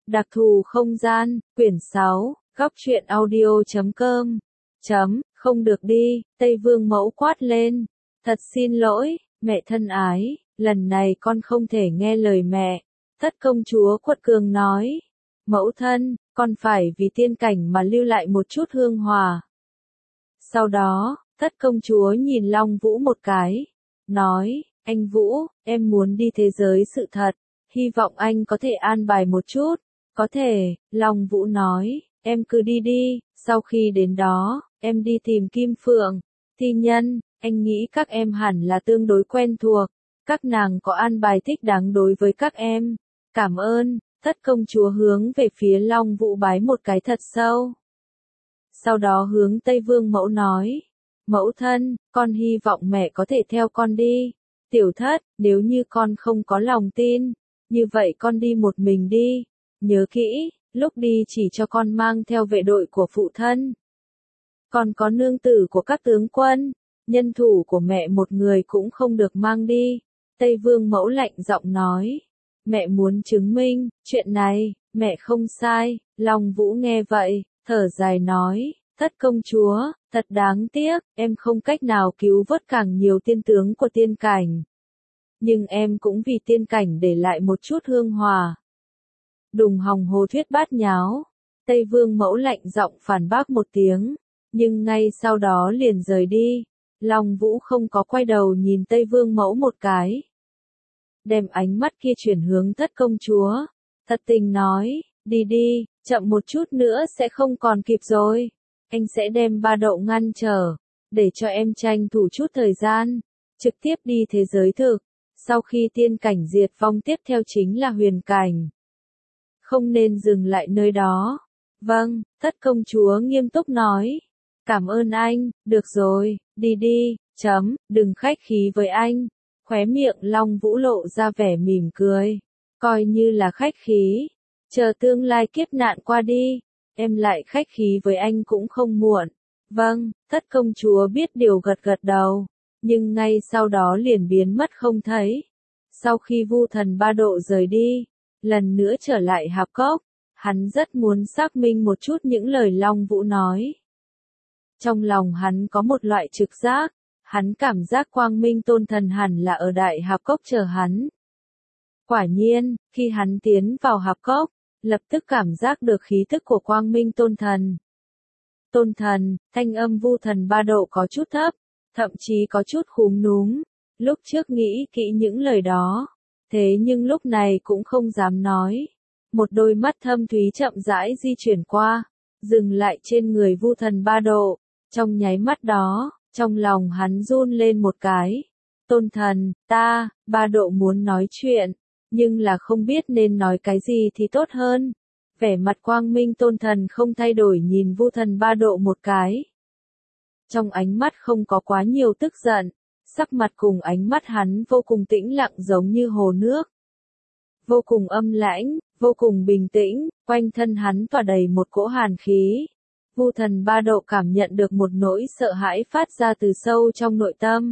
Đặc thù không gian, quyển 6, góc truyện audio.com. Không được đi, Tây Vương Mẫu quát lên. Thật xin lỗi, mẹ thân ái, lần này con không thể nghe lời mẹ. Thất công chúa quật cường nói. Mẫu thân, con phải vì tiên cảnh mà lưu lại một chút hương hòa. Sau đó, thất công chúa nhìn Long Vũ một cái. Nói, anh Vũ, em muốn đi thế giới sự thật. Hy vọng anh có thể an bài một chút. Có thể, Long Vũ nói, em cứ đi đi, sau khi đến đó, em đi tìm Kim Phượng. Thi Nhân, anh nghĩ các em hẳn là tương đối quen thuộc, các nàng có an bài thích đáng đối với các em. Cảm ơn, thất công chúa hướng về phía Long Vũ bái một cái thật sâu. Sau đó hướng Tây Vương Mẫu nói, mẫu thân, con hy vọng mẹ có thể theo con đi. Tiểu thất, nếu như con không có lòng tin, như vậy con đi một mình đi. Nhớ kỹ, lúc đi chỉ cho con mang theo vệ đội của phụ thân. Còn có nương tử của các tướng quân, nhân thủ của mẹ một người cũng không được mang đi. Tây Vương Mẫu lạnh giọng nói. Mẹ muốn chứng minh, chuyện này, mẹ không sai. Long Vũ nghe vậy, thở dài nói, thất công chúa, thật đáng tiếc, em không cách nào cứu vớt càng nhiều tiên tướng của tiên cảnh. Nhưng em cũng vì tiên cảnh để lại một chút hương hòa. Đùng hòng hồ thuyết bát nháo. Tây Vương Mẫu lạnh giọng phản bác một tiếng, nhưng ngay sau đó liền rời đi. Long Vũ không có quay đầu nhìn Tây Vương Mẫu một cái. Đem ánh mắt kia chuyển hướng thất công chúa. Thật tình nói, đi đi, chậm một chút nữa sẽ không còn kịp rồi. Anh sẽ đem Ba Đậu ngăn trở, để cho em tranh thủ chút thời gian, trực tiếp đi thế giới thực. Sau khi tiên cảnh diệt vong tiếp theo chính là huyền cảnh. Không nên dừng lại nơi đó. Vâng, thất công chúa nghiêm túc nói. Cảm ơn anh, được rồi, đi đi, đừng khách khí với anh. Khóe miệng Long Vũ lộ ra vẻ mỉm cười. Coi như là khách khí. Chờ tương lai kiếp nạn qua đi, em lại khách khí với anh cũng không muộn. Vâng, thất công chúa biết điều gật gật đầu. Nhưng ngay sau đó liền biến mất không thấy. Sau khi Vu Thần Ba Độ rời đi, lần nữa trở lại Hạp Cốc, hắn rất muốn xác minh một chút những lời Long Vũ nói. Trong lòng hắn có một loại trực giác, hắn cảm giác Quang Minh Tôn Thần hẳn là ở Đại Hạp Cốc chờ hắn. Quả nhiên, khi hắn tiến vào Hạp Cốc, lập tức cảm giác được khí tức của Quang Minh Tôn Thần. Tôn Thần, thanh âm Vu Thần Ba Độ có chút thấp, thậm chí có chút khúm núm. Lúc trước nghĩ kỹ những lời đó, thế nhưng lúc này cũng không dám nói. Một đôi mắt thâm thúy chậm rãi di chuyển qua, dừng lại trên người Vu Thần Ba Độ. Trong nháy mắt đó, trong lòng hắn run lên một cái. Tôn Thần, Ba Độ muốn nói chuyện, nhưng là không biết nên nói cái gì thì tốt hơn. Vẻ mặt Quang Minh Tôn Thần không thay đổi nhìn Vu Thần Ba Độ một cái. Trong ánh mắt không có quá nhiều tức giận, sắc mặt cùng ánh mắt hắn vô cùng tĩnh lặng giống như hồ nước. Vô cùng âm lãnh, vô cùng bình tĩnh, quanh thân hắn tỏa đầy một cỗ hàn khí. Vu Thần Ba Độ cảm nhận được một nỗi sợ hãi phát ra từ sâu trong nội tâm.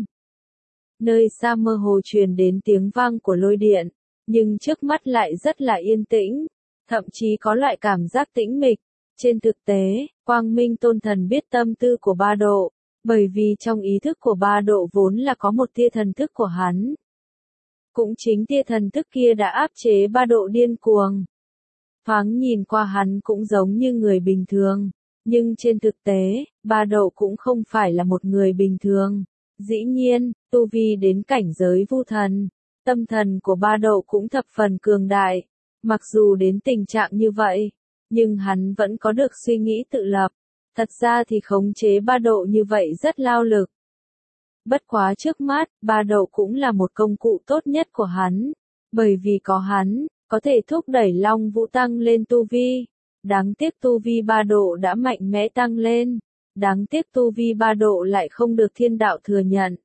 Nơi xa mơ hồ truyền đến tiếng vang của lôi điện, nhưng trước mắt lại rất là yên tĩnh, thậm chí có loại cảm giác tĩnh mịch. Trên thực tế, Quang Minh Tôn Thần biết tâm tư của Ba Độ, bởi vì trong ý thức của Ba Độ vốn là có một tia thần thức của hắn. Cũng chính tia thần thức kia đã áp chế Ba Độ điên cuồng. Thoáng nhìn qua hắn cũng giống như người bình thường, nhưng trên thực tế, Ba Độ cũng không phải là một người bình thường. Dĩ nhiên, tu vi đến cảnh giới Vu Thần, tâm thần của Ba Độ cũng thập phần cường đại. Mặc dù đến tình trạng như vậy, nhưng hắn vẫn có được suy nghĩ tự lập. Thật ra thì khống chế Ba Độ như vậy rất lao lực. Bất quá trước mắt, Ba Độ cũng là một công cụ tốt nhất của hắn. Bởi vì có hắn, có thể thúc đẩy Long Vũ tăng lên tu vi. Đáng tiếc tu vi Ba Độ đã mạnh mẽ tăng lên. Đáng tiếc tu vi Ba Độ lại không được thiên đạo thừa nhận.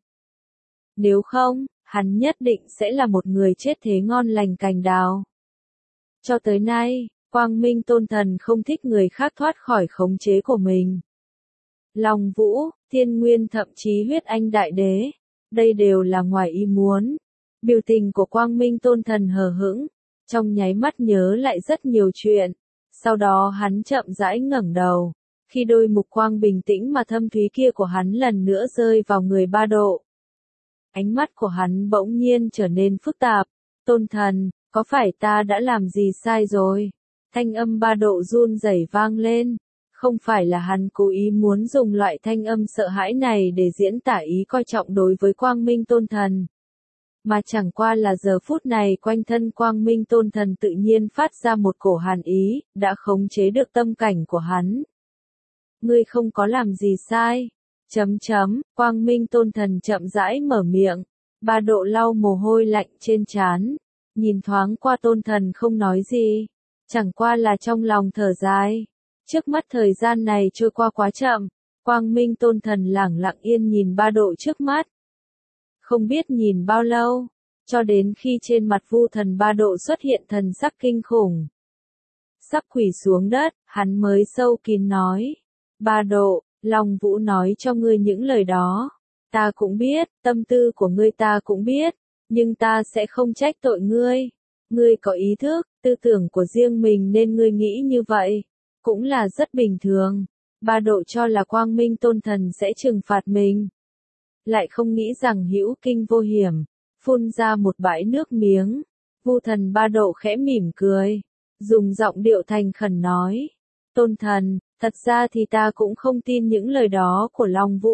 Nếu không, hắn nhất định sẽ là một người chết thế ngon lành cành đào. Cho tới nay, Quang Minh Tôn Thần không thích người khác thoát khỏi khống chế của mình. Long Vũ, Thiên Nguyên thậm chí Huyết Anh Đại Đế, đây đều là ngoài ý muốn. Biểu tình của Quang Minh Tôn Thần hờ hững, trong nháy mắt nhớ lại rất nhiều chuyện. Sau đó hắn chậm rãi ngẩng đầu, khi đôi mục quang bình tĩnh mà thâm thúy kia của hắn lần nữa rơi vào người Ba Độ. Ánh mắt của hắn bỗng nhiên trở nên phức tạp. Tôn thần, có phải ta đã làm gì sai rồi? Thanh âm Ba Độ run rẩy vang lên. Không phải là hắn cố ý muốn dùng loại thanh âm sợ hãi này để diễn tả ý coi trọng đối với Quang Minh Tôn Thần. Mà chẳng qua là giờ phút này quanh thân Quang Minh Tôn Thần tự nhiên phát ra một cổ hàn ý, đã khống chế được tâm cảnh của hắn. Ngươi không có làm gì sai. Quang Minh Tôn Thần chậm rãi mở miệng. Ba Độ lau mồ hôi lạnh trên trán. Nhìn thoáng qua Tôn Thần không nói gì. Chẳng qua là trong lòng thở dài. Trước mắt thời gian này trôi qua quá chậm. Quang Minh Tôn Thần lẳng lặng yên nhìn Ba Độ trước mắt. Không biết nhìn bao lâu, cho đến khi trên mặt Vu Thần Ba Độ xuất hiện thần sắc kinh khủng. Sắp quỳ xuống đất, hắn mới sâu kín nói. Ba Độ, Long Vũ nói cho ngươi những lời đó. Ta cũng biết, tâm tư của ngươi ta cũng biết, nhưng ta sẽ không trách tội ngươi. Ngươi có ý thức, tư tưởng của riêng mình nên ngươi nghĩ như vậy. Cũng là rất bình thường. Ba Độ cho là Quang Minh Tôn Thần sẽ trừng phạt mình. Lại không nghĩ rằng hữu kinh vô hiểm, phun ra một bãi nước miếng. Vu Thần Ba Độ khẽ mỉm cười, dùng giọng điệu thành khẩn nói. Tôn Thần, thật ra thì ta cũng không tin những lời đó của Long Vũ.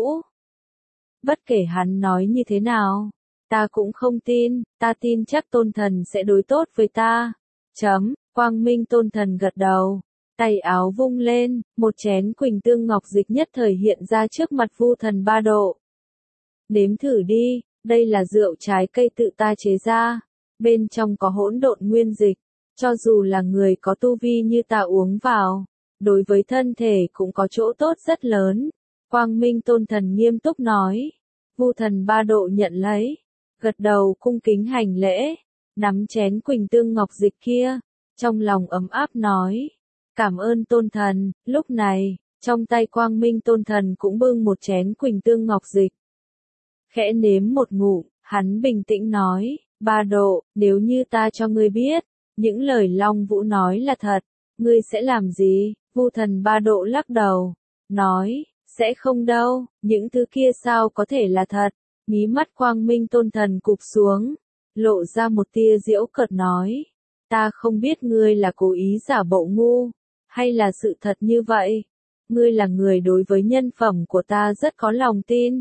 Bất kể hắn nói như thế nào, ta cũng không tin, ta tin chắc Tôn Thần sẽ đối tốt với ta. Quang Minh Tôn Thần gật đầu. Tay áo vung lên, một chén Quỳnh Tương Ngọc Dịch nhất thời hiện ra trước mặt Vu Thần Ba Độ. Nếm thử đi, đây là rượu trái cây tự ta chế ra, bên trong có hỗn độn nguyên dịch, cho dù là người có tu vi như ta uống vào, đối với thân thể cũng có chỗ tốt rất lớn. Quang Minh Tôn Thần nghiêm túc nói. Vu Thần Ba Độ nhận lấy, gật đầu cung kính hành lễ, nắm chén Quỳnh Tương Ngọc Dịch kia, trong lòng ấm áp nói. Cảm ơn Tôn Thần. Lúc này, trong tay Quang Minh Tôn Thần cũng bưng một chén Quỳnh Tương Ngọc Dịch. Khẽ nếm một ngụm, hắn bình tĩnh nói, Ba Độ, nếu như ta cho ngươi biết, những lời Long Vũ nói là thật, ngươi sẽ làm gì? Vu Thần Ba Độ lắc đầu, nói, sẽ không đâu, những thứ kia sao có thể là thật? Mí mắt Quang Minh Tôn Thần cụp xuống, lộ ra một tia giễu cợt nói, ta không biết ngươi là cố ý giả bộ ngu, hay là sự thật như vậy. Ngươi là người đối với nhân phẩm của ta rất có lòng tin.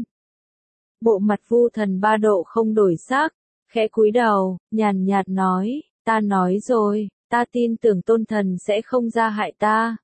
Bộ mặt Vu Thần Ba Độ không đổi sắc, khẽ cúi đầu, nhàn nhạt nói, ta nói rồi, ta tin tưởng Tôn Thần sẽ không ra hại ta.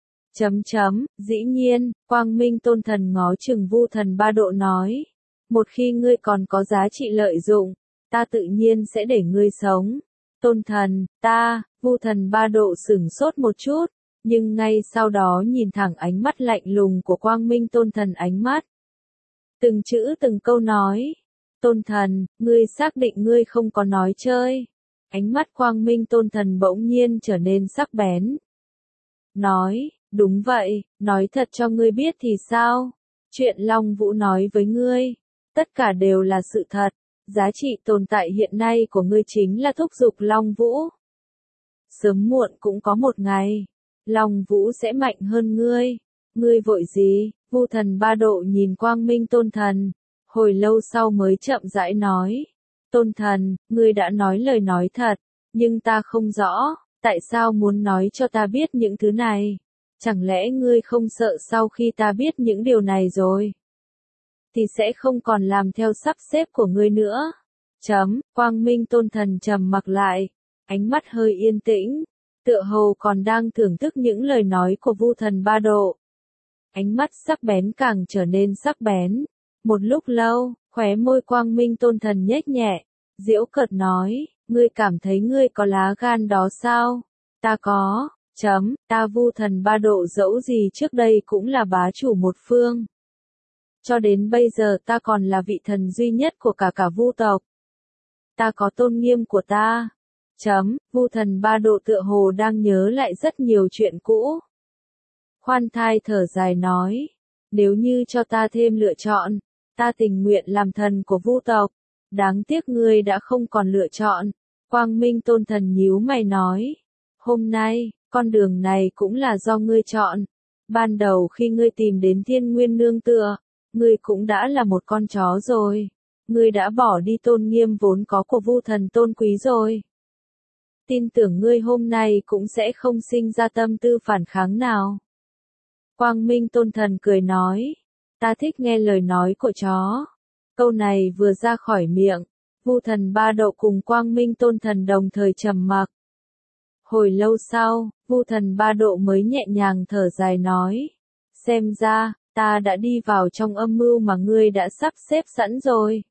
Dĩ nhiên, Quang Minh Tôn Thần ngó chừng Vu Thần Ba Độ nói, một khi ngươi còn có giá trị lợi dụng, ta tự nhiên sẽ để ngươi sống. Tôn Thần, Vu Thần Ba Độ sửng sốt một chút, nhưng ngay sau đó nhìn thẳng ánh mắt lạnh lùng của Quang Minh Tôn Thần ánh mắt. Từng chữ từng câu nói, Tôn Thần, ngươi xác định ngươi không có nói chơi. Ánh mắt Quang Minh Tôn Thần bỗng nhiên trở nên sắc bén. Nói, đúng vậy, nói thật cho ngươi biết thì sao? Chuyện Long Vũ nói với ngươi, tất cả đều là sự thật. Giá trị tồn tại hiện nay của ngươi chính là thúc giục Long Vũ. Sớm muộn cũng có một ngày, Long Vũ sẽ mạnh hơn ngươi. Ngươi vội gì? Vu Thần Ba Độ nhìn Quang Minh Tôn Thần, hồi lâu sau mới chậm rãi nói. Tôn Thần, ngươi đã nói lời nói thật, nhưng ta không rõ, tại sao muốn nói cho ta biết những thứ này? Chẳng lẽ ngươi không sợ sau khi ta biết những điều này rồi, thì sẽ không còn làm theo sắp xếp của ngươi nữa? Quang Minh Tôn Thần trầm mặc lại, ánh mắt hơi yên tĩnh, tựa hồ còn đang thưởng thức những lời nói của Vu Thần Ba Độ. Ánh mắt sắc bén càng trở nên sắc bén. Một lúc lâu, khóe môi Quang Minh Tôn Thần nhếch nhẹ, giễu cợt nói, ngươi cảm thấy ngươi có lá gan đó sao? Ta có. Ta Vu Thần Ba Độ dẫu gì trước đây cũng là bá chủ một phương. Cho đến bây giờ ta còn là vị thần duy nhất của cả Vu tộc. Ta có tôn nghiêm của ta. Vu Thần Ba Độ tựa hồ đang nhớ lại rất nhiều chuyện cũ. Khoan thai thở dài nói, nếu như cho ta thêm lựa chọn, ta tình nguyện làm thần của Vu tộc. Đáng tiếc ngươi đã không còn lựa chọn. Quang Minh Tôn Thần nhíu mày nói, hôm nay, con đường này cũng là do ngươi chọn. Ban đầu khi ngươi tìm đến Thiên Nguyên nương tựa, ngươi cũng đã là một con chó rồi. Ngươi đã bỏ đi tôn nghiêm vốn có của Vu Thần tôn quý rồi. Tin tưởng ngươi hôm nay cũng sẽ không sinh ra tâm tư phản kháng nào. Quang Minh Tôn Thần cười nói, ta thích nghe lời nói của chó. Câu này vừa ra khỏi miệng, Vu Thần Ba Độ cùng Quang Minh Tôn Thần đồng thời trầm mặc. Hồi lâu sau, Vu Thần Ba Độ mới nhẹ nhàng thở dài nói, xem ra, ta đã đi vào trong âm mưu mà ngươi đã sắp xếp sẵn rồi.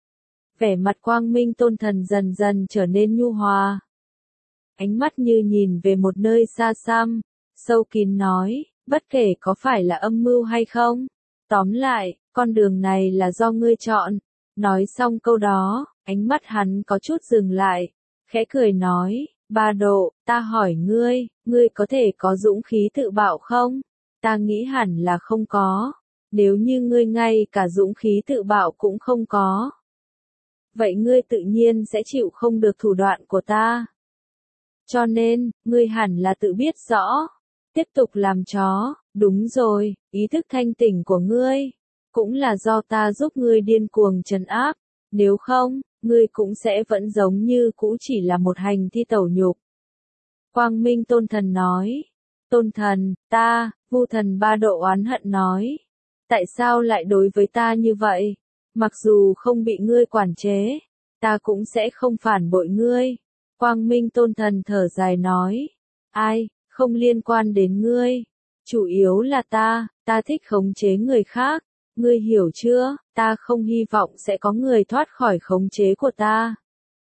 Vẻ mặt Quang Minh Tôn Thần dần dần trở nên nhu hòa. Ánh mắt như nhìn về một nơi xa xăm, sâu kín nói, bất kể có phải là âm mưu hay không, tóm lại, con đường này là do ngươi chọn. Nói xong câu đó, ánh mắt hắn có chút dừng lại, khẽ cười nói, Ba Độ, ta hỏi ngươi, ngươi có thể có dũng khí tự bạo không? Ta nghĩ hẳn là không có. Nếu như ngươi ngay cả dũng khí tự bạo cũng không có, vậy ngươi tự nhiên sẽ chịu không được thủ đoạn của ta. Cho nên, ngươi hẳn là tự biết rõ. Tiếp tục làm chó, đúng rồi, ý thức thanh tỉnh của ngươi, cũng là do ta giúp ngươi điên cuồng trấn áp. Nếu không, ngươi cũng sẽ vẫn giống như cũ chỉ là một hành thi tẩu nhục. Quang Minh Tôn Thần nói, Tôn Thần, ta, Vu Thần Ba Độ oán hận nói, tại sao lại đối với ta như vậy? Mặc dù không bị ngươi quản chế, ta cũng sẽ không phản bội ngươi. Quang Minh Tôn Thần thở dài nói, ai, không liên quan đến ngươi. Chủ yếu là ta thích khống chế người khác. Ngươi hiểu chưa, ta không hy vọng sẽ có người thoát khỏi khống chế của ta.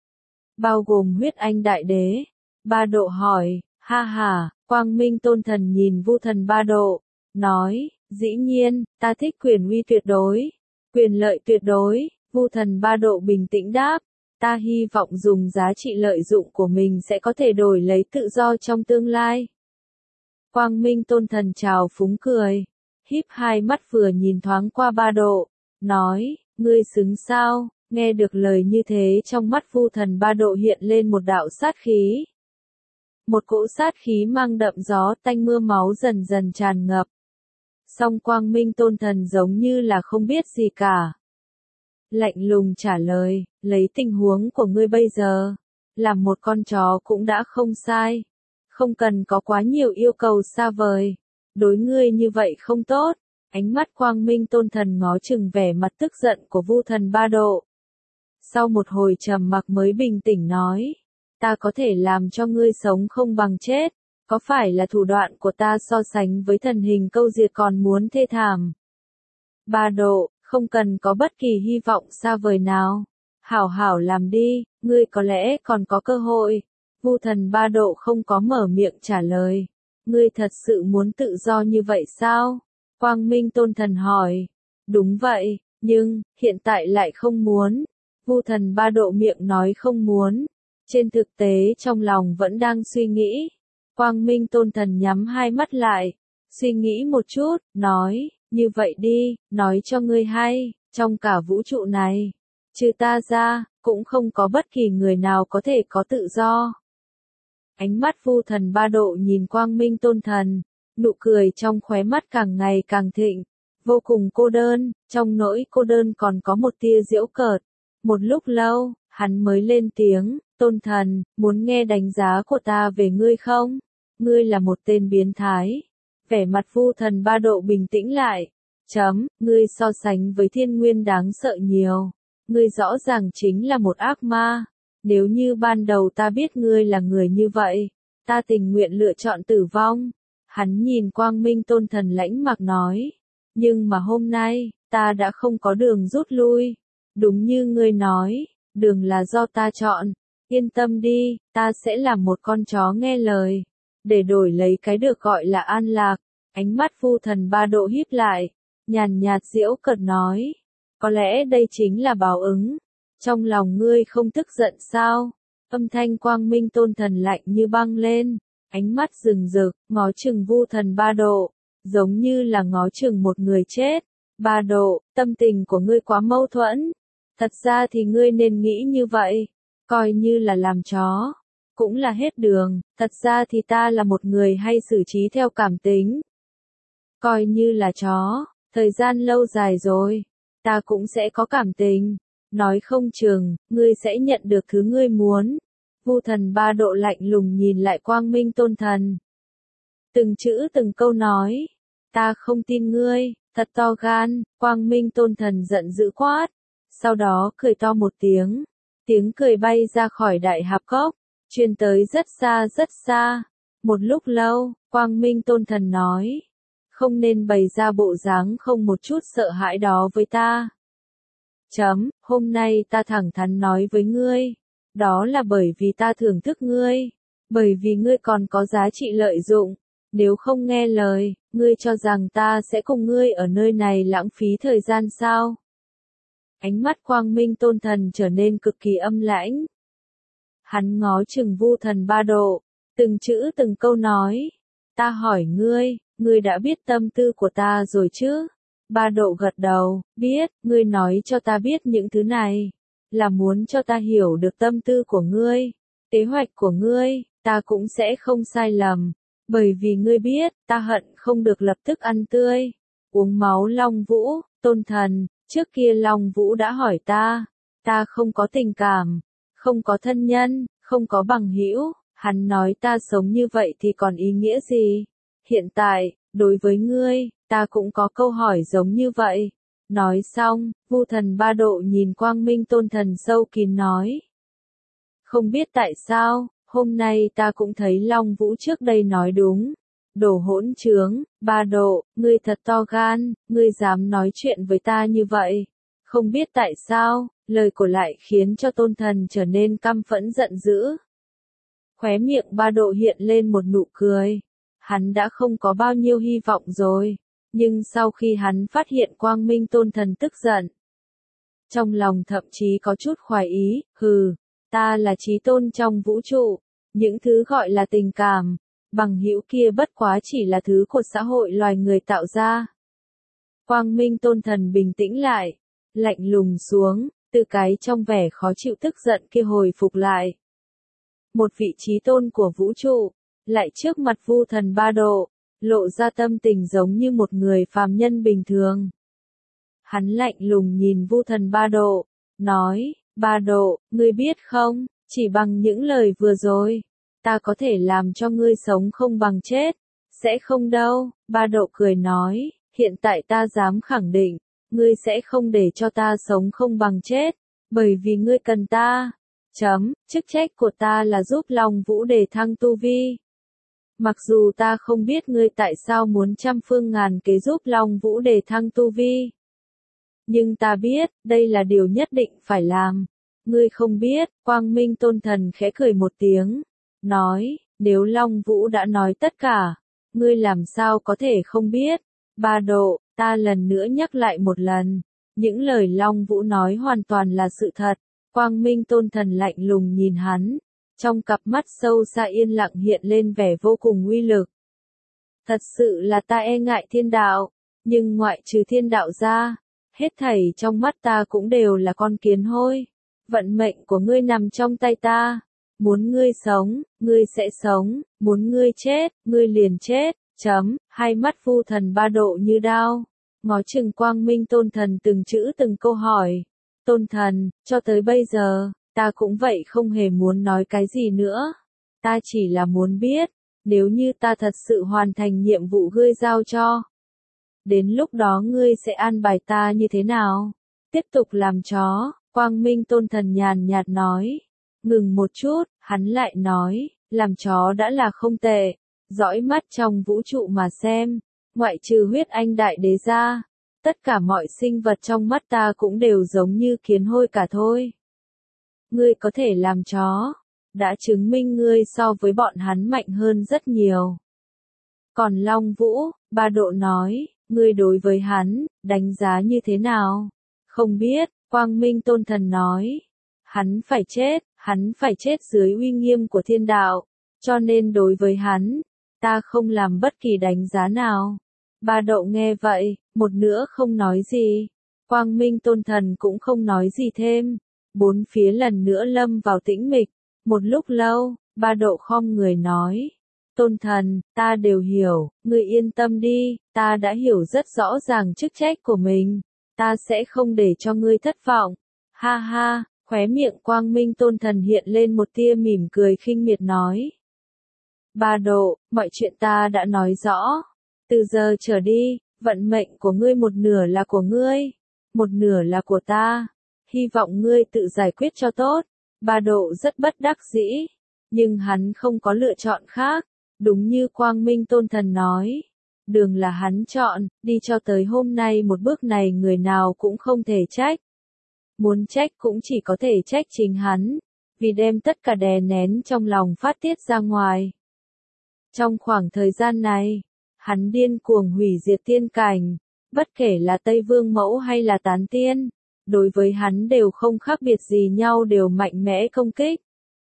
Bao gồm Huyết Anh Đại Đế. Ba Độ hỏi, ha ha, Quang Minh Tôn Thần nhìn Vu Thần Ba Độ, nói, dĩ nhiên, ta thích quyền uy tuyệt đối, quyền lợi tuyệt đối. Vu Thần Ba Độ bình tĩnh đáp, ta hy vọng dùng giá trị lợi dụng của mình sẽ có thể đổi lấy tự do trong tương lai. Quang Minh Tôn Thần trào phúng cười, híp hai mắt vừa nhìn thoáng qua Ba Độ, nói, ngươi xứng sao? Nghe được lời như thế trong mắt Vu Thần Ba Độ hiện lên một đạo sát khí. Một cỗ sát khí mang đậm gió tanh mưa máu dần dần tràn ngập. Song Quang Minh Tôn Thần giống như là không biết gì cả. Lạnh lùng trả lời, lấy tình huống của ngươi bây giờ, làm một con chó cũng đã không sai. Không cần có quá nhiều yêu cầu xa vời. Đối ngươi như vậy không tốt. Ánh mắt Quang Minh Tôn Thần ngó chừng vẻ mặt tức giận của Vu Thần Ba Độ. Sau một hồi trầm mặc mới bình tĩnh nói, ta có thể làm cho ngươi sống không bằng chết. Có phải là thủ đoạn của ta so sánh với thần hình câu diệt còn muốn thê thảm? Ba Độ, không cần có bất kỳ hy vọng xa vời nào. Hảo hảo làm đi, ngươi có lẽ còn có cơ hội. Vu Thần Ba Độ không có mở miệng trả lời. Ngươi thật sự muốn tự do như vậy sao? Quang Minh Tôn Thần hỏi. Đúng vậy, nhưng, hiện tại lại không muốn. Vu Thần Ba Độ miệng nói không muốn. Trên thực tế trong lòng vẫn đang suy nghĩ. Quang Minh Tôn Thần nhắm hai mắt lại. Suy nghĩ một chút, nói, như vậy đi, nói cho ngươi hay, trong cả vũ trụ này, trừ ta ra, cũng không có bất kỳ người nào có thể có tự do. Ánh mắt Vu Thần Ba Độ nhìn Quang Minh Tôn Thần, nụ cười trong khóe mắt càng ngày càng thịnh, vô cùng cô đơn, trong nỗi cô đơn còn có một tia giễu cợt. Một lúc lâu, hắn mới lên tiếng, Tôn Thần, muốn nghe đánh giá của ta về ngươi không? Ngươi là một tên biến thái. Vẻ mặt Vu Thần Ba Độ bình tĩnh lại. Ngươi so sánh với Thiên Nguyên đáng sợ nhiều. Ngươi rõ ràng chính là một ác ma. Nếu như ban đầu ta biết ngươi là người như vậy, ta tình nguyện lựa chọn tử vong. Hắn nhìn Quang Minh Tôn Thần lãnh mặc nói. Nhưng mà hôm nay, ta đã không có đường rút lui. Đúng như ngươi nói, đường là do ta chọn. Yên tâm đi, ta sẽ làm một con chó nghe lời. Để đổi lấy cái được gọi là an lạc. Ánh mắt Vu Thần Ba Độ híp lại, nhàn nhạt giễu cợt nói. Có lẽ đây chính là báo ứng. Trong lòng ngươi không tức giận sao? Âm thanh Quang Minh Tôn Thần lạnh như băng lên, ánh mắt rừng rực, ngó chừng Vu Thần Ba Độ, giống như là ngó chừng một người chết. Ba Độ, tâm tình của ngươi quá mâu thuẫn. Thật ra thì ngươi nên nghĩ như vậy. coi như là làm chó, cũng là hết đường, thật ra thì ta là một người hay xử trí theo cảm tính. Coi như là chó, thời gian lâu dài rồi, ta cũng sẽ có cảm tình, nói không chừng, ngươi sẽ nhận được thứ ngươi muốn. Vu Thần Ba Độ lạnh lùng nhìn lại Quang Minh Tôn Thần. Từng chữ từng câu nói, ta không tin ngươi, thật to gan, Quang Minh Tôn Thần giận dữ quát, sau đó cười to một tiếng, tiếng cười bay ra khỏi đại hạp cốc, truyền tới rất xa rất xa. Một lúc lâu, Quang Minh Tôn Thần nói, không nên bày ra bộ dáng không một chút sợ hãi đó với ta. Hôm nay ta thẳng thắn nói với ngươi, đó là bởi vì ta thưởng thức ngươi, bởi vì ngươi còn có giá trị lợi dụng, nếu không nghe lời, ngươi cho rằng ta sẽ cùng ngươi ở nơi này lãng phí thời gian sao? Ánh mắt Quang Minh Tôn Thần trở nên cực kỳ âm lãnh. Hắn ngó chừng Vu Thần Ba Độ, từng chữ từng câu nói, ta hỏi ngươi, ngươi đã biết tâm tư của ta rồi chứ? Ba Độ gật đầu, biết, ngươi nói cho ta biết những thứ này, là muốn cho ta hiểu được tâm tư của ngươi, kế hoạch của ngươi, ta cũng sẽ không sai lầm, bởi vì ngươi biết, ta hận không được lập tức ăn tươi, uống máu Long Vũ. Tôn Thần, trước kia Long Vũ đã hỏi ta không có tình cảm, không có thân nhân, không có bằng hữu, hắn nói ta sống như vậy thì còn ý nghĩa gì? Hiện tại, đối với ngươi, ta cũng có câu hỏi giống như vậy. Nói xong, Vu Thần Ba Độ nhìn Quang Minh Tôn Thần sâu kín nói. Không biết tại sao, hôm nay ta cũng thấy Long Vũ trước đây nói đúng. Đồ hỗn trướng, Ba Độ, ngươi thật to gan, ngươi dám nói chuyện với ta như vậy. Không biết tại sao, lời của lại khiến cho Tôn Thần trở nên căm phẫn giận dữ. Khóe miệng Ba Độ hiện lên một nụ cười. Hắn đã không có bao nhiêu hy vọng rồi, nhưng sau khi hắn phát hiện Quang Minh Tôn Thần tức giận, trong lòng thậm chí có chút khoái ý, ta là chí tôn trong vũ trụ, những thứ gọi là tình cảm, bằng hữu kia bất quá chỉ là thứ của xã hội loài người tạo ra. Quang Minh Tôn Thần bình tĩnh lại, lạnh lùng xuống, từ cái trong vẻ khó chịu tức giận kia hồi phục lại. Một vị chí tôn của vũ trụ, lại trước mặt Vu Thần Ba Độ, lộ ra tâm tình giống như một người phàm nhân bình thường. Hắn lạnh lùng nhìn Vu Thần Ba Độ, nói, Ba Độ, ngươi biết không, chỉ bằng những lời vừa rồi, ta có thể làm cho ngươi sống không bằng chết. Sẽ không đâu, Ba Độ cười nói, hiện tại ta dám khẳng định, ngươi sẽ không để cho ta sống không bằng chết, bởi vì ngươi cần ta. Chức trách của ta là giúp Long Vũ đề thăng tu vi. Mặc dù ta không biết ngươi tại sao muốn trăm phương ngàn kế giúp Long Vũ đề thăng tu vi, nhưng ta biết, đây là điều nhất định phải làm. Ngươi không biết, Quang Minh Tôn Thần khẽ cười một tiếng, nói, nếu Long Vũ đã nói tất cả, ngươi làm sao có thể không biết? Ba Độ, ta lần nữa nhắc lại một lần, những lời Long Vũ nói hoàn toàn là sự thật. Quang Minh Tôn Thần lạnh lùng nhìn hắn, trong cặp mắt sâu xa yên lặng hiện lên vẻ vô cùng uy lực. Thật sự là ta e ngại thiên đạo, nhưng ngoại trừ thiên đạo ra, hết thảy trong mắt ta cũng đều là con kiến hôi. Vận mệnh của ngươi nằm trong tay ta. Muốn ngươi sống, ngươi sẽ sống, muốn ngươi chết, ngươi liền chết. Hai mắt Vu Thần Ba Độ như đao, ngó chừng Quang Minh Tôn Thần từng chữ từng câu hỏi. Tôn Thần, cho tới bây giờ, ta cũng vậy không hề muốn nói cái gì nữa. Ta chỉ là muốn biết, nếu như ta thật sự hoàn thành nhiệm vụ ngươi giao cho, đến lúc đó ngươi sẽ an bài ta như thế nào? Tiếp tục làm chó, Quang Minh Tôn Thần nhàn nhạt nói. Ngừng một chút, hắn lại nói, làm chó đã là không tệ. Dõi mắt trong vũ trụ mà xem, ngoại trừ huyết anh đại đế ra, tất cả mọi sinh vật trong mắt ta cũng đều giống như kiến hôi cả thôi. Ngươi có thể làm chó, đã chứng minh ngươi so với bọn hắn mạnh hơn rất nhiều. Còn Long Vũ, Ba Độ nói, ngươi đối với hắn, đánh giá như thế nào? Không biết, Quang Minh Tôn Thần nói. Hắn phải chết dưới uy nghiêm của thiên đạo, cho nên đối với hắn, ta không làm bất kỳ đánh giá nào. Ba Độ nghe vậy, một nữa không nói gì. Quang Minh Tôn Thần cũng không nói gì thêm. Bốn phía lần nữa lâm vào tĩnh mịch. Một lúc lâu, Ba Độ khom người nói. Tôn thần, ta đều hiểu, ngươi yên tâm đi, ta đã hiểu rất rõ ràng chức trách của mình. Ta sẽ không để cho ngươi thất vọng. Ha ha, khóe miệng Quang Minh Tôn thần hiện lên một tia mỉm cười khinh miệt nói. Ba Độ, mọi chuyện ta đã nói rõ. Từ giờ trở đi, vận mệnh của ngươi một nửa là của ngươi, một nửa là của ta. Hy vọng ngươi tự giải quyết cho tốt. Ba Độ rất bất đắc dĩ, nhưng hắn không có lựa chọn khác. Đúng như Quang Minh Tôn thần nói, đường là hắn chọn, đi cho tới hôm nay một bước này người nào cũng không thể trách. Muốn trách cũng chỉ có thể trách chính hắn, vì đem tất cả đè nén trong lòng phát tiết ra ngoài. Trong khoảng thời gian này, hắn điên cuồng hủy diệt tiên cảnh, bất kể là Tây Vương Mẫu hay là Tán Tiên, đối với hắn đều không khác biệt gì nhau, đều mạnh mẽ công kích.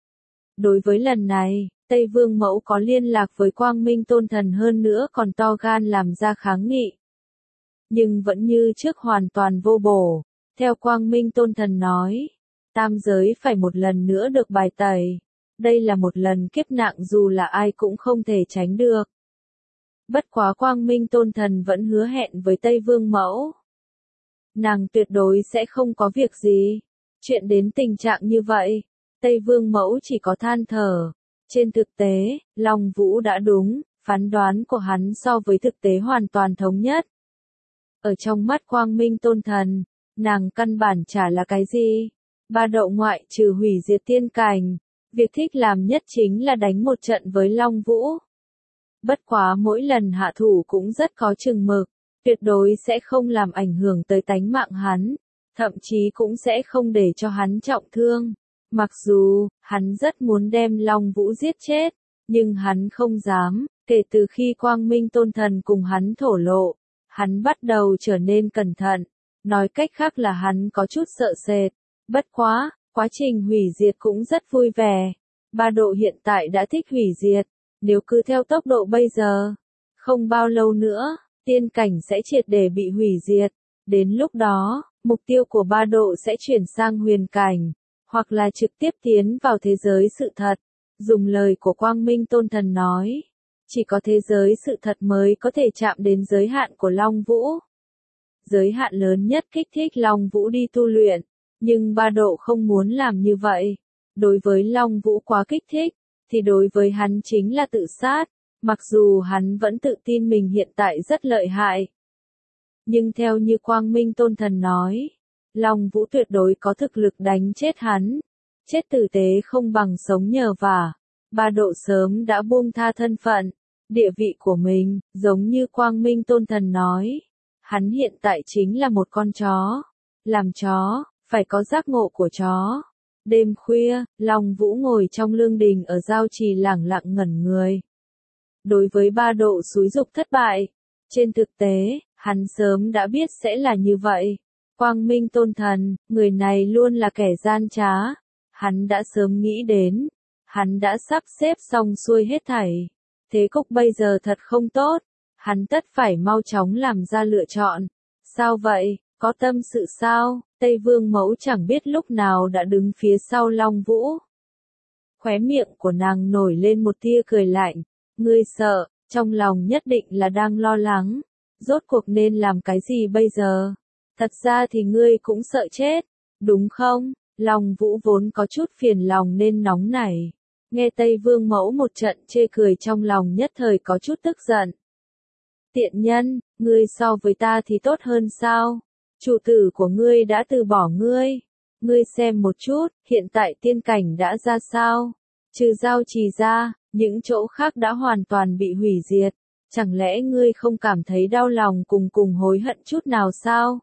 Đối với lần này, Tây Vương Mẫu có liên lạc với Quang Minh Tôn thần, hơn nữa còn to gan làm ra kháng nghị. Nhưng vẫn như trước hoàn toàn vô bổ. Theo Quang Minh Tôn thần nói, tam giới phải một lần nữa được bài tẩy. Đây là một lần kiếp nạn dù là ai cũng không thể tránh được. Bất quá Quang Minh Tôn thần vẫn hứa hẹn với Tây Vương Mẫu. Nàng tuyệt đối sẽ không có việc gì. Chuyện đến tình trạng như vậy, Tây Vương Mẫu chỉ có than thở. Trên thực tế, Long Vũ đã đúng, phán đoán của hắn so với thực tế hoàn toàn thống nhất. Ở trong mắt Quang Minh Tôn thần, nàng căn bản chả là cái gì. Ba Độ ngoại trừ hủy diệt tiên cảnh, việc thích làm nhất chính là đánh một trận với Long Vũ. Bất quá mỗi lần hạ thủ cũng rất có chừng mực, tuyệt đối sẽ không làm ảnh hưởng tới tánh mạng hắn, thậm chí cũng sẽ không để cho hắn trọng thương. Mặc dù, hắn rất muốn đem Long Vũ giết chết, nhưng hắn không dám. Kể từ khi Quang Minh Tôn thần cùng hắn thổ lộ, hắn bắt đầu trở nên cẩn thận. Nói cách khác là hắn có chút sợ sệt. Bất quá, quá trình hủy diệt cũng rất vui vẻ. Ba Độ hiện tại đã thích hủy diệt. Nếu cứ theo tốc độ bây giờ, không bao lâu nữa, tiên cảnh sẽ triệt để bị hủy diệt. Đến lúc đó, mục tiêu của Ba Độ sẽ chuyển sang huyền cảnh, hoặc là trực tiếp tiến vào thế giới sự thật. Dùng lời của Quang Minh Tôn thần nói, chỉ có thế giới sự thật mới có thể chạm đến giới hạn của Long Vũ. Giới hạn lớn nhất kích thích Long Vũ đi tu luyện, nhưng Ba Độ không muốn làm như vậy. Đối với Long Vũ quá kích thích, thì đối với hắn chính là tự sát, mặc dù hắn vẫn tự tin mình hiện tại rất lợi hại. Nhưng theo như Quang Minh Tôn thần nói, Long Vũ tuyệt đối có thực lực đánh chết hắn. Chết tử tế không bằng sống nhờ vả. Ba Độ sớm đã buông tha thân phận, địa vị của mình, giống như Quang Minh Tôn thần nói. Hắn hiện tại chính là một con chó. Làm chó, phải có giác ngộ của chó. Đêm khuya, Long Vũ ngồi trong lương đình ở giao trì lẳng lặng ngẩn người. Đối với Ba Độ xúi giục thất bại, trên thực tế, hắn sớm đã biết sẽ là như vậy. Quang Minh Tôn thần, người này luôn là kẻ gian trá. Hắn đã sớm nghĩ đến. Hắn đã sắp xếp xong xuôi hết thảy. Thế cục bây giờ thật không tốt. Hắn tất phải mau chóng làm ra lựa chọn. Sao vậy, có tâm sự sao? Tây Vương Mẫu chẳng biết lúc nào đã đứng phía sau Long Vũ. Khóe miệng của nàng nổi lên một tia cười lạnh. Ngươi sợ, trong lòng nhất định là đang lo lắng. Rốt cuộc nên làm cái gì bây giờ? Thật ra thì ngươi cũng sợ chết, đúng không? Long Vũ vốn có chút phiền lòng nên nóng nảy. Nghe Tây Vương Mẫu một trận chê cười trong lòng nhất thời có chút tức giận. Tiện nhân, ngươi so với ta thì tốt hơn sao? Chủ tử của ngươi đã từ bỏ ngươi. Ngươi xem một chút, hiện tại tiên cảnh đã ra sao? Trừ giao trì ra, những chỗ khác đã hoàn toàn bị hủy diệt. Chẳng lẽ ngươi không cảm thấy đau lòng cùng hối hận chút nào sao?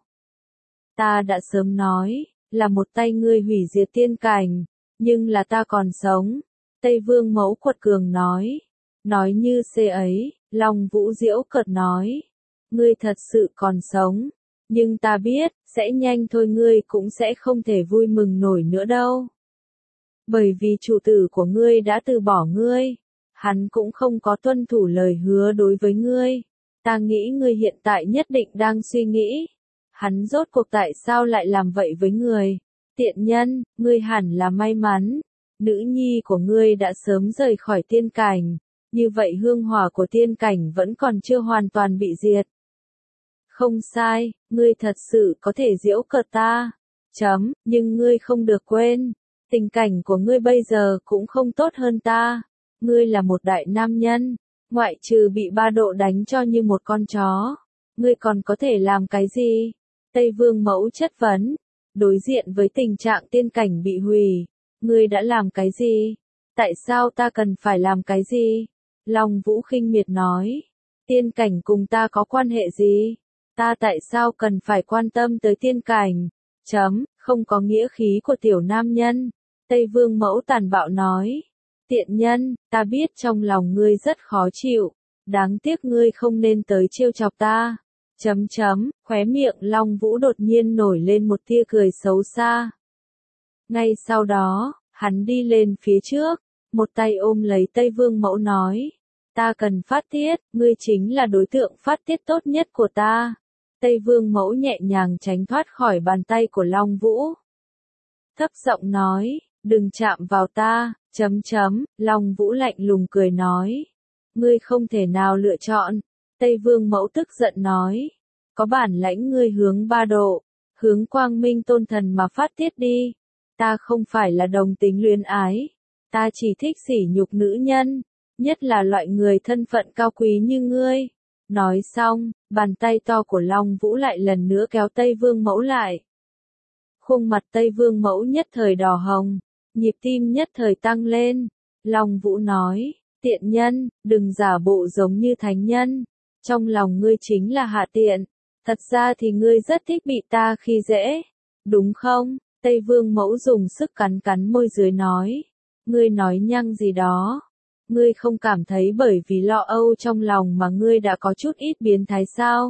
Ta đã sớm nói, là một tay ngươi hủy diệt tiên cảnh, nhưng là ta còn sống. Tây Vương Mẫu quật cường nói. Nói như xê ấy, Long Vũ giễu cợt nói. Ngươi thật sự còn sống. Nhưng ta biết, sẽ nhanh thôi, ngươi cũng sẽ không thể vui mừng nổi nữa đâu. Bởi vì chủ tử của ngươi đã từ bỏ ngươi. Hắn cũng không có tuân thủ lời hứa đối với ngươi. Ta nghĩ ngươi hiện tại nhất định đang suy nghĩ. Hắn rốt cuộc tại sao lại làm vậy với người? Tiện nhân, ngươi hẳn là may mắn. Nữ nhi của ngươi đã sớm rời khỏi tiên cảnh. Như vậy hương hỏa của tiên cảnh vẫn còn chưa hoàn toàn bị diệt. Không sai, ngươi thật sự có thể giễu cợt ta. Nhưng ngươi không được quên. Tình cảnh của ngươi bây giờ cũng không tốt hơn ta. Ngươi là một đại nam nhân. Ngoại trừ bị ba độ đánh cho như một con chó. Ngươi còn có thể làm cái gì? Tây Vương Mẫu chất vấn. Đối diện với tình trạng tiên cảnh bị hủy. Ngươi đã làm cái gì? Tại sao ta cần phải làm cái gì? Long Vũ khinh miệt nói. Tiên cảnh cùng ta có quan hệ gì? Ta tại sao cần phải quan tâm tới tiên cảnh? Không có nghĩa khí của tiểu nam nhân. Tây Vương Mẫu tàn bạo nói. Tiện nhân, ta biết trong lòng ngươi rất khó chịu. Đáng tiếc ngươi không nên tới trêu chọc ta. Khóe miệng Long Vũ đột nhiên nổi lên một tia cười xấu xa. Ngay sau đó, hắn đi lên phía trước, một tay ôm lấy Tây Vương Mẫu nói. Ta cần phát tiết, ngươi chính là đối tượng phát tiết tốt nhất của ta. Tây Vương Mẫu nhẹ nhàng tránh thoát khỏi bàn tay của Long Vũ. Thấp giọng nói, đừng chạm vào ta, Long Vũ lạnh lùng cười nói. Ngươi không thể nào lựa chọn. Tây Vương Mẫu tức giận nói. Có bản lãnh ngươi hướng ba độ, hướng Quang Minh Tôn Thần mà phát tiết đi. Ta không phải là đồng tính luyến ái. Ta chỉ thích sỉ nhục nữ nhân, nhất là loại người thân phận cao quý như ngươi. Nói xong, bàn tay to của Long Vũ lại lần nữa kéo Tây Vương Mẫu lại. Khuôn mặt Tây Vương Mẫu nhất thời đỏ hồng, nhịp tim nhất thời tăng lên. Long Vũ nói, tiện nhân, đừng giả bộ giống như thánh nhân. Trong lòng ngươi chính là hạ tiện. Thật ra thì ngươi rất thích bị ta khi dễ. Đúng không? Tây Vương Mẫu dùng sức cắn cắn môi dưới nói. Ngươi nói nhăng gì đó. Ngươi không cảm thấy bởi vì lo âu trong lòng mà ngươi đã có chút ít biến thái sao?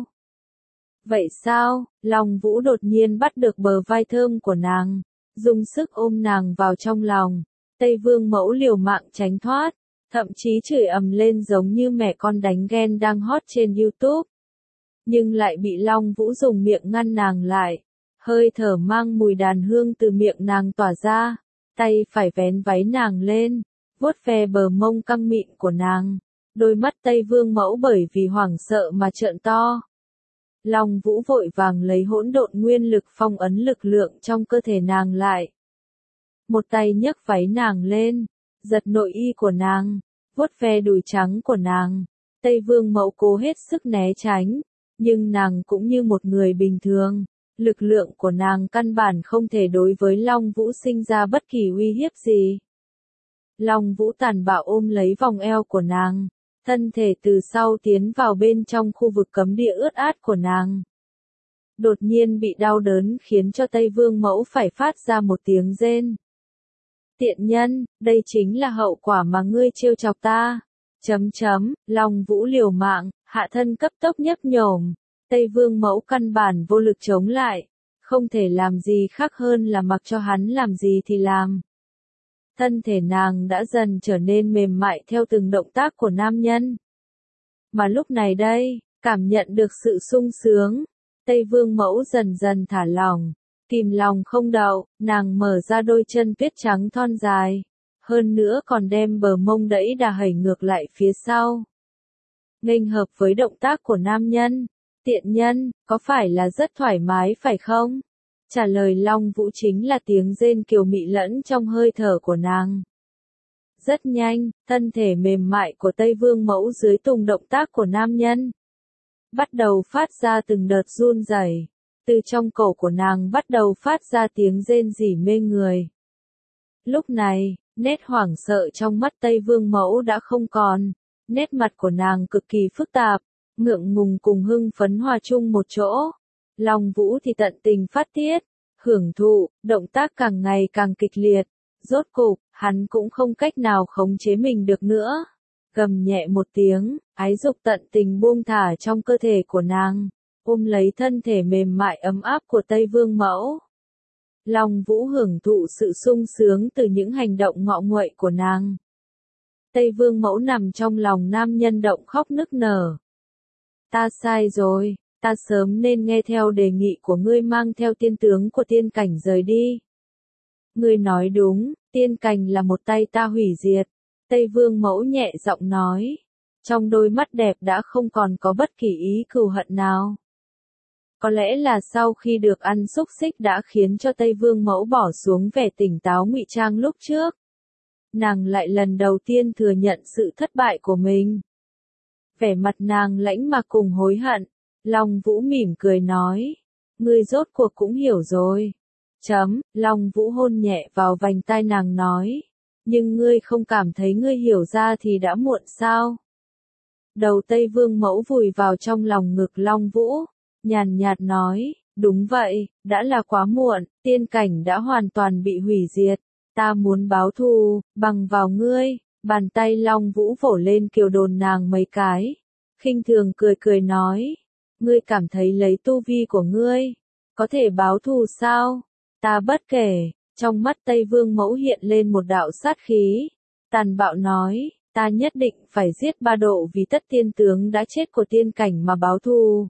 Vậy sao? Long Vũ đột nhiên bắt được bờ vai thơm của nàng, dùng sức ôm nàng vào trong lòng. Tây Vương Mẫu liều mạng tránh thoát, thậm chí chửi ầm lên giống như mẹ con đánh ghen đang hot trên YouTube. Nhưng lại bị Long Vũ dùng miệng ngăn nàng lại. Hơi thở mang mùi đàn hương từ miệng nàng tỏa ra, tay phải vén váy nàng lên, vuốt ve bờ mông căng mịn của nàng. Đôi mắt Tây Vương Mẫu bởi vì hoảng sợ mà trợn to. Long Vũ vội vàng lấy hỗn độn nguyên lực phong ấn lực lượng trong cơ thể nàng lại. Một tay nhấc váy nàng lên, giật nội y của nàng, vuốt ve đùi trắng của nàng. Tây Vương Mẫu cố hết sức né tránh, nhưng nàng cũng như một người bình thường. Lực lượng của nàng căn bản không thể đối với Long Vũ sinh ra bất kỳ uy hiếp gì. Long Vũ tàn bạo ôm lấy vòng eo của nàng, thân thể từ sau tiến vào bên trong khu vực cấm địa ướt át của nàng. Đột nhiên bị đau đớn khiến cho Tây Vương Mẫu phải phát ra một tiếng rên. Tiện nhân, đây chính là hậu quả mà ngươi trêu chọc ta. Long Vũ liều mạng, hạ thân cấp tốc nhấp nhổm. Tây Vương Mẫu căn bản vô lực chống lại, không thể làm gì khác hơn là mặc cho hắn làm gì thì làm. Thân thể nàng đã dần trở nên mềm mại theo từng động tác của nam nhân. Mà lúc này đây, cảm nhận được sự sung sướng, Tây Vương Mẫu dần dần thả lỏng, kìm lòng không đậu, nàng mở ra đôi chân tuyết trắng thon dài, hơn nữa còn đem bờ mông đẫy đà hẩy ngược lại phía sau. Nghênh hợp với động tác của nam nhân. Tiện nhân, có phải là rất thoải mái phải không? Trả lời Long Vũ chính là tiếng rên kiều mị lẫn trong hơi thở của nàng. Rất nhanh, thân thể mềm mại của Tây Vương Mẫu dưới từng động tác của nam nhân bắt đầu phát ra từng đợt run rẩy. Từ trong cổ của nàng bắt đầu phát ra tiếng rên rỉ mê người. Lúc này, nét hoảng sợ trong mắt Tây Vương Mẫu đã không còn. Nét mặt của nàng cực kỳ phức tạp, ngượng ngùng cùng hưng phấn hòa chung một chỗ. Long Vũ thì tận tình phát tiết, hưởng thụ, động tác càng ngày càng kịch liệt. Rốt cục, hắn cũng không cách nào khống chế mình được nữa. Gầm nhẹ một tiếng, ái dục tận tình buông thả trong cơ thể của nàng, ôm lấy thân thể mềm mại ấm áp của Tây Vương Mẫu. Long Vũ hưởng thụ sự sung sướng từ những hành động ngọ nguậy của nàng. Tây Vương Mẫu nằm trong lòng nam nhân động khóc nức nở. Ta sai rồi, ta sớm nên nghe theo đề nghị của ngươi mang theo tiên tướng của tiên cảnh rời đi. Ngươi nói đúng, tiên cảnh là một tay ta hủy diệt. Tây Vương Mẫu nhẹ giọng nói. Trong đôi mắt đẹp đã không còn có bất kỳ ý cừu hận nào. Có lẽ là sau khi được ăn xúc xích đã khiến cho Tây Vương Mẫu bỏ xuống vẻ tỉnh táo ngụy trang lúc trước. Nàng lại lần đầu tiên thừa nhận sự thất bại của mình. Vẻ mặt nàng lãnh mà cùng hối hận. Long Vũ mỉm cười nói. Ngươi rốt cuộc cũng hiểu rồi. Long Vũ hôn nhẹ vào vành tai nàng nói. Nhưng ngươi không cảm thấy ngươi hiểu ra thì đã muộn sao? Đầu Tây Vương Mẫu vùi vào trong lòng ngực Long Vũ. Nhàn nhạt nói. Đúng vậy, đã là quá muộn, tiên cảnh đã hoàn toàn bị hủy diệt. Ta muốn báo thù, bằng vào ngươi. Bàn tay Long Vũ vỗ lên kiều đồn nàng mấy cái. Khinh thường cười cười nói. Ngươi cảm thấy lấy tu vi của ngươi, có thể báo thù sao? Ta bất kể. Trong mắt Tây Vương Mẫu hiện lên một đạo sát khí. Tàn bạo nói, ta nhất định phải giết Ba Độ vì tất tiên tướng đã chết của tiên cảnh mà báo thù.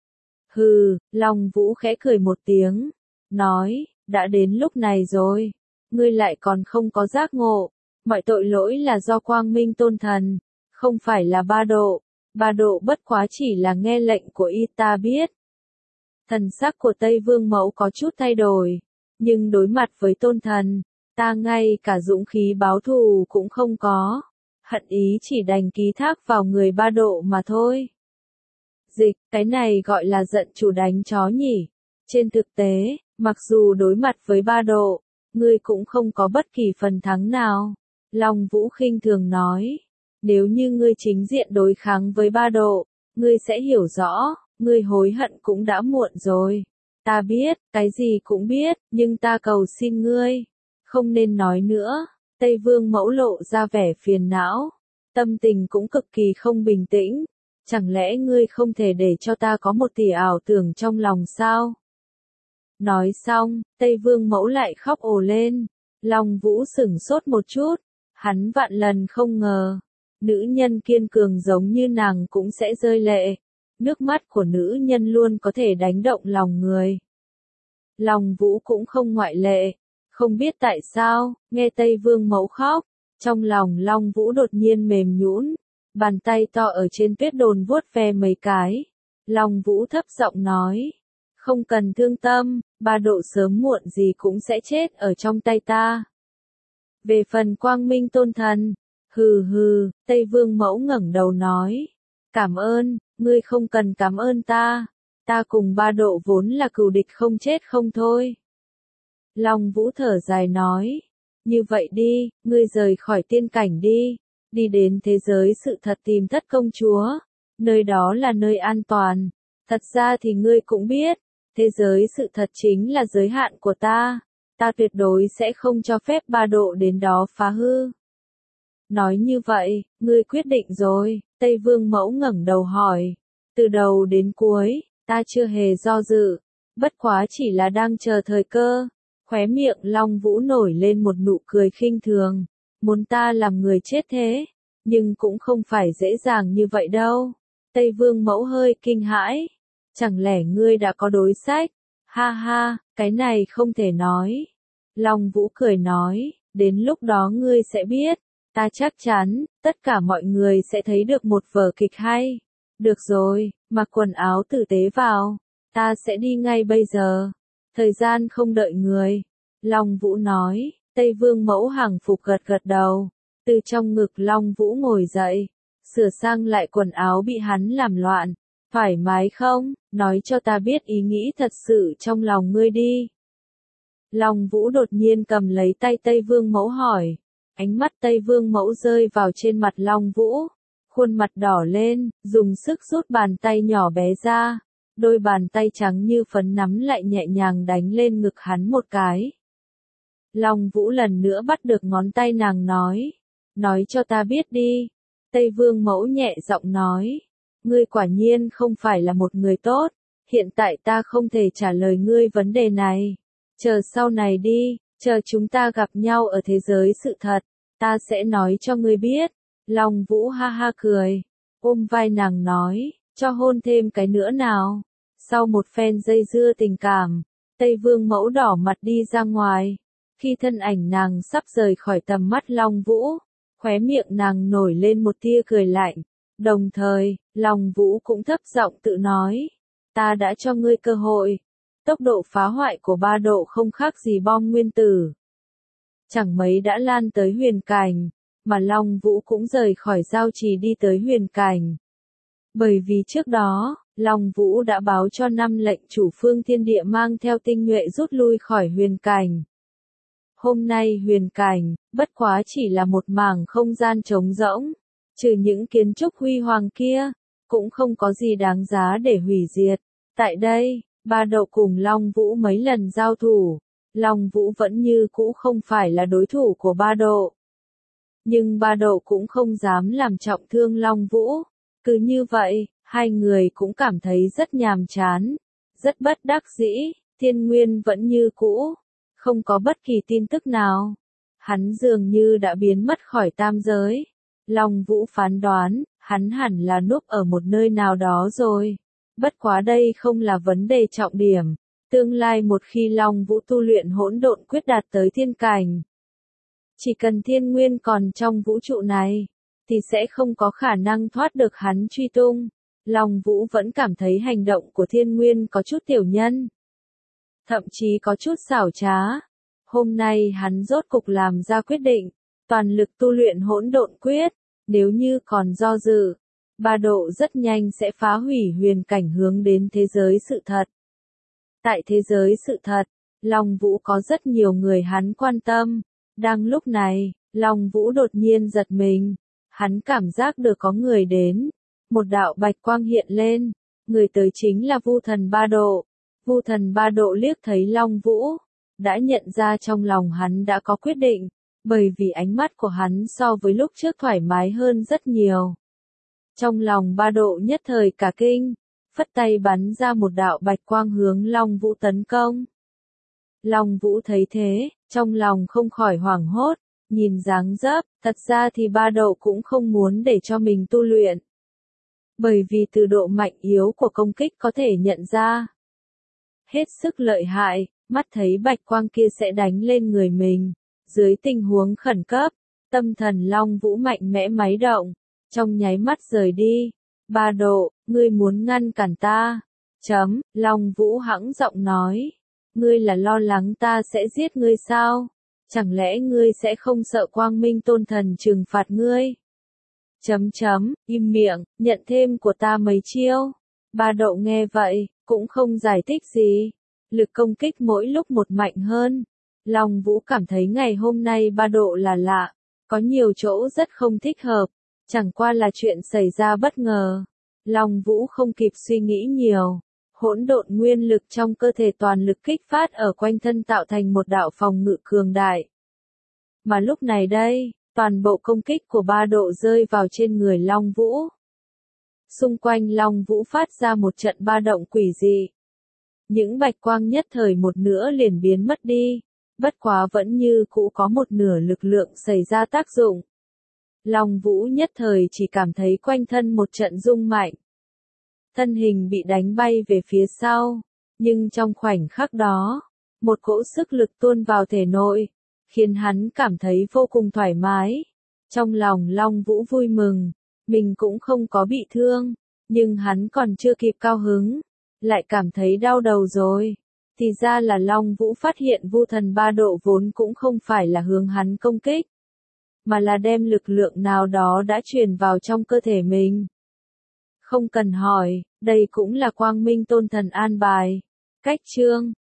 Hừ, Long Vũ khẽ cười một tiếng. Nói, đã đến lúc này rồi. Ngươi lại còn không có giác ngộ. Mọi tội lỗi là do Quang Minh Tôn Thần. Không phải là Ba Độ. Ba Độ bất quá chỉ là nghe lệnh của y ta biết. Thần sắc của Tây Vương Mẫu có chút thay đổi. Nhưng đối mặt với Tôn Thần, ta ngay cả dũng khí báo thù cũng không có. Hận ý chỉ đành ký thác vào người Ba Độ mà thôi. Dịch, cái này gọi là giận chủ đánh chó nhỉ. Trên thực tế, mặc dù đối mặt với Ba Độ, ngươi cũng không có bất kỳ phần thắng nào. Long Vũ khinh thường nói. Nếu như ngươi chính diện đối kháng với Ba Độ, ngươi sẽ hiểu rõ, ngươi hối hận cũng đã muộn rồi. Ta biết, cái gì cũng biết, nhưng ta cầu xin ngươi. Không nên nói nữa. Tây Vương Mẫu lộ ra vẻ phiền não. Tâm tình cũng cực kỳ không bình tĩnh. Chẳng lẽ ngươi không thể để cho ta có một tỉ ảo tưởng trong lòng sao? Nói xong, Tây Vương Mẫu lại khóc ồ lên. Long Vũ sửng sốt một chút. Hắn vạn lần không ngờ. Nữ nhân kiên cường giống như nàng cũng sẽ rơi lệ. Nước mắt của nữ nhân luôn có thể đánh động lòng người. Long Vũ cũng không ngoại lệ. Không biết tại sao, nghe Tây Vương Mẫu khóc, trong lòng Long Vũ đột nhiên mềm nhũn. Bàn tay to ở trên tuyết đồn vuốt ve mấy cái. Long Vũ thấp giọng nói. Không cần thương tâm, Ba Độ sớm muộn gì cũng sẽ chết ở trong tay ta. Về phần Quang Minh Tôn Thần, hừ hừ, Tây Vương Mẫu ngẩng đầu nói. Cảm ơn, ngươi không cần cảm ơn ta. Ta cùng Ba Độ vốn là cừu địch không chết không thôi. Long Vũ thở dài nói. Như vậy đi, ngươi rời khỏi tiên cảnh đi. Đi đến thế giới sự thật tìm Thất công chúa. Nơi đó là nơi an toàn. Thật ra thì ngươi cũng biết. Thế giới sự thật chính là giới hạn của ta. Ta tuyệt đối sẽ không cho phép Ba Độ đến đó phá hư. Nói như vậy, ngươi quyết định rồi. Tây Vương Mẫu ngẩng đầu hỏi. Từ đầu đến cuối, ta chưa hề do dự. Bất quá chỉ là đang chờ thời cơ. Khóe miệng Long Vũ nổi lên một nụ cười khinh thường. Muốn ta làm người chết thế. Nhưng cũng không phải dễ dàng như vậy đâu. Tây Vương Mẫu hơi kinh hãi. Chẳng lẽ ngươi đã có đối sách? Ha ha, cái này không thể nói. Long Vũ cười nói, đến lúc đó ngươi sẽ biết. Ta chắc chắn, tất cả mọi người sẽ thấy được một vở kịch hay. Được rồi, mặc quần áo tử tế vào. Ta sẽ đi ngay bây giờ. Thời gian không đợi người. Long Vũ nói, Tây Vương Mẫu hằng phục gật gật đầu. Từ trong ngực Long Vũ ngồi dậy. Sửa sang lại quần áo bị hắn làm loạn. Thoải mái không? Nói cho ta biết ý nghĩ thật sự trong lòng ngươi đi. Long Vũ đột nhiên cầm lấy tay Tây Vương Mẫu hỏi. Ánh mắt Tây Vương Mẫu rơi vào trên mặt Long Vũ. Khuôn mặt đỏ lên, dùng sức rút bàn tay nhỏ bé ra. Đôi bàn tay trắng như phấn nắm lại nhẹ nhàng đánh lên ngực hắn một cái. Long Vũ lần nữa bắt được ngón tay nàng nói. Nói cho ta biết đi. Tây Vương Mẫu nhẹ giọng nói. Ngươi quả nhiên không phải là một người tốt. Hiện tại ta không thể trả lời ngươi vấn đề này. Chờ sau này đi, chờ chúng ta gặp nhau ở thế giới sự thật. Ta sẽ nói cho ngươi biết. Long Vũ ha ha cười. Ôm vai nàng nói. Cho hôn thêm cái nữa nào. Sau một phen dây dưa tình cảm, Tây Vương Mẫu đỏ mặt đi ra ngoài. Khi thân ảnh nàng sắp rời khỏi tầm mắt Long Vũ, khóe miệng nàng nổi lên một tia cười lạnh. Đồng thời, Long Vũ cũng thấp giọng tự nói, ta đã cho ngươi cơ hội. Tốc độ phá hoại của ba độ không khác gì bom nguyên tử. Chẳng mấy đã lan tới huyền cảnh, mà Long Vũ cũng rời khỏi giao trì đi tới huyền cảnh. Bởi vì trước đó, Long Vũ đã báo cho 5 lệnh chủ phương thiên địa mang theo tinh nhuệ rút lui khỏi huyền cảnh. Hôm nay huyền cảnh, bất quá chỉ là một mảng không gian trống rỗng, trừ những kiến trúc huy hoàng kia, cũng không có gì đáng giá để hủy diệt. Tại đây, ba độ cùng Long Vũ mấy lần giao thủ, Long Vũ vẫn như cũ không phải là đối thủ của ba độ. Nhưng ba độ cũng không dám làm trọng thương Long Vũ. Cứ như vậy, hai người cũng cảm thấy rất nhàm chán, rất bất đắc dĩ, Thiên Nguyên vẫn như cũ, không có bất kỳ tin tức nào. Hắn dường như đã biến mất khỏi tam giới. Long Vũ phán đoán, hắn hẳn là núp ở một nơi nào đó rồi. Bất quá đây không là vấn đề trọng điểm. Tương lai một khi Long Vũ tu luyện hỗn độn quyết đạt tới thiên cảnh, chỉ cần Thiên Nguyên còn trong vũ trụ này, thì sẽ không có khả năng thoát được hắn truy tung. Long Vũ vẫn cảm thấy hành động của Thiên Nguyên có chút tiểu nhân, thậm chí có chút xảo trá. Hôm nay hắn rốt cục làm ra quyết định, toàn lực tu luyện hỗn độn quyết. Nếu như còn do dự, ba độ rất nhanh sẽ phá hủy huyền cảnh hướng đến thế giới sự thật. Tại thế giới sự thật, Long Vũ có rất nhiều người hắn quan tâm. Đang lúc này, Long Vũ đột nhiên giật mình. Hắn cảm giác được có người đến. Một đạo bạch quang hiện lên. Người tới chính là Vu Thần Ba Độ. Vu Thần Ba Độ liếc thấy Long Vũ, đã nhận ra trong lòng hắn đã có quyết định. Bởi vì ánh mắt của hắn so với lúc trước thoải mái hơn rất nhiều. Trong lòng Ba Độ nhất thời cả kinh, phất tay bắn ra một đạo bạch quang hướng Long Vũ tấn công. Long Vũ thấy thế, trong lòng không khỏi hoảng hốt, nhìn dáng dấp, thật ra thì Ba Độ cũng không muốn để cho mình tu luyện. Bởi vì từ độ mạnh yếu của công kích có thể nhận ra. Hết sức lợi hại, mắt thấy bạch quang kia sẽ đánh lên người mình. Dưới tình huống khẩn cấp, tâm thần Long Vũ mạnh mẽ máy động, trong nháy mắt rời đi. Ba Độ, ngươi muốn ngăn cản ta? Long Vũ hãng giọng nói. Ngươi là lo lắng ta sẽ giết ngươi sao? Chẳng lẽ ngươi sẽ không sợ Quang Minh Tôn Thần trừng phạt ngươi? Im miệng, nhận thêm của ta mấy chiêu. Ba Độ nghe vậy, cũng không giải thích gì. Lực công kích mỗi lúc một mạnh hơn. Long Vũ cảm thấy ngày hôm nay Ba Độ là lạ, có nhiều chỗ rất không thích hợp, chẳng qua là chuyện xảy ra bất ngờ. Long Vũ không kịp suy nghĩ nhiều, hỗn độn nguyên lực trong cơ thể toàn lực kích phát ở quanh thân tạo thành một đạo phòng ngự cường đại. Mà lúc này đây, toàn bộ công kích của Ba Độ rơi vào trên người Long Vũ. Xung quanh Long Vũ phát ra một trận ba động quỷ dị. Những bạch quang nhất thời một nửa liền biến mất đi. Bất quá vẫn như cũ có một nửa lực lượng xảy ra tác dụng. Long Vũ nhất thời chỉ cảm thấy quanh thân một trận rung mạnh. Thân hình bị đánh bay về phía sau, nhưng trong khoảnh khắc đó, một cỗ sức lực tuôn vào thể nội, khiến hắn cảm thấy vô cùng thoải mái. Trong lòng Long Vũ vui mừng, mình cũng không có bị thương, nhưng hắn còn chưa kịp cao hứng, lại cảm thấy đau đầu rồi. Thì ra là Long Vũ phát hiện Vu Thần Ba Độ vốn cũng không phải là hướng hắn công kích, mà là đem lực lượng nào đó đã truyền vào trong cơ thể mình. Không cần hỏi, đây cũng là Quang Minh Tôn Thần an bài. Cách chương